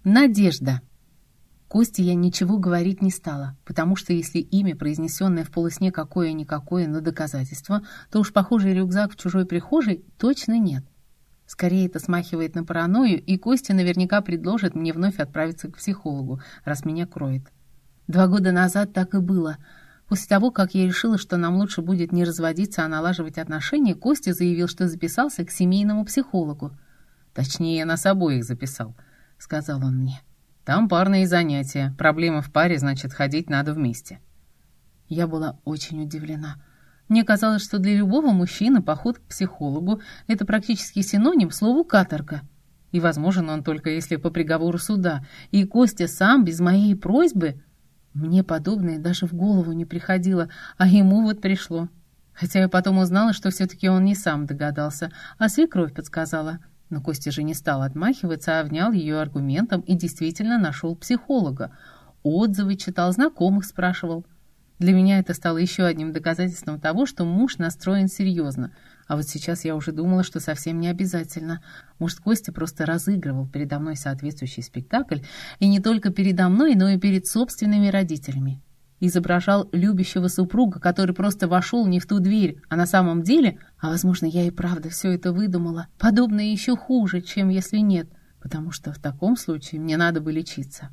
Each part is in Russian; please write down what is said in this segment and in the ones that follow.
Надежда. Косте я ничего говорить не стала, потому что если имя, произнесенное в полусне какое-никакое, но доказательство, то уж похожий рюкзак в чужой прихожей точно нет. Скорее это смахивает на паранойю, и Костя наверняка предложит мне вновь отправиться к психологу, раз меня кроет. 2 года назад так и было. После того, как я решила, что нам лучше будет не разводиться, а налаживать отношения, Костя заявил, что записался к семейному психологу. «Точнее, нас обоих записал», — сказал он мне. «Там парные занятия. Проблемы в паре, значит, ходить надо вместе». Я была очень удивлена. Мне казалось, что для любого мужчины поход к психологу — это практически синоним слову «каторга». И возможен он только если по приговору суда. И Костя сам, без моей просьбы... Мне подобное даже в голову не приходило, а ему вот пришло. Хотя я потом узнала, что все-таки он не сам догадался, а свекровь подсказала. Но Костя же не стал отмахиваться, а внял ее аргументом и действительно нашел психолога. Отзывы читал, знакомых спрашивал. Для меня это стало еще одним доказательством того, что муж настроен серьезно. А вот сейчас я уже думала, что совсем не обязательно. Может, Костя просто разыгрывал передо мной соответствующий спектакль, и не только передо мной, но и перед собственными родителями. Изображал любящего супруга, который просто вошел не в ту дверь, а на самом деле, а возможно, я и правда все это выдумала, подобное еще хуже, чем если нет, потому что в таком случае мне надо бы лечиться.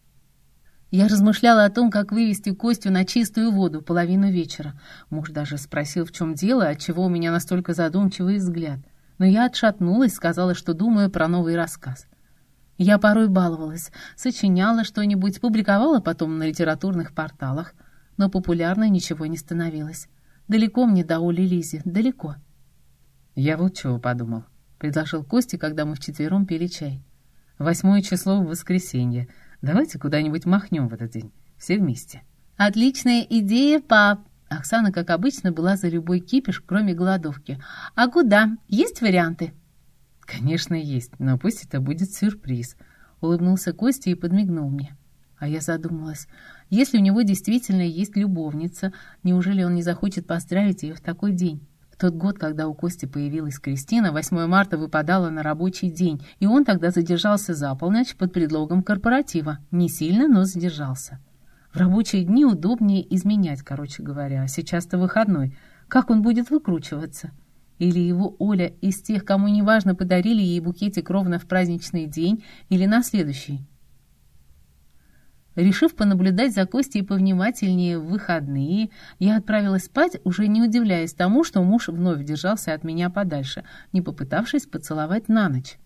Я размышляла о том, как вывести Костю на чистую воду половину вечера. Муж даже спросил, в чем дело, отчего у меня настолько задумчивый взгляд. Но я отшатнулась, сказала, что думаю про новый рассказ. Я порой баловалась, сочиняла что-нибудь, публиковала потом на литературных порталах, но популярной ничего не становилось. Далеко мне до Оли Лизи, далеко. «Я вот чего подумал», — предложил Костя, когда мы вчетвером пили чай. 8 число в воскресенье. Давайте куда-нибудь махнем в этот день, все вместе». «Отличная идея, пап!» Оксана, как обычно, была за любой кипиш, кроме голодовки. «А куда? Есть варианты?» «Конечно, есть, но пусть это будет сюрприз», — улыбнулся Костя и подмигнул мне. А я задумалась, если у него действительно есть любовница, неужели он не захочет поздравить ее в такой день? В тот год, когда у Кости появилась Кристина, 8 марта выпадало на рабочий день, и он тогда задержался за полночь под предлогом корпоратива. Не сильно, но задержался. В рабочие дни удобнее изменять, короче говоря, а сейчас-то выходной. Как он будет выкручиваться? Или его Оля из тех, кому неважно, подарили ей букетик ровно в праздничный день или на следующий? Решив понаблюдать за Костей повнимательнее в выходные, я отправилась спать, уже не удивляясь тому, что муж вновь держался от меня подальше, не попытавшись поцеловать на ночь.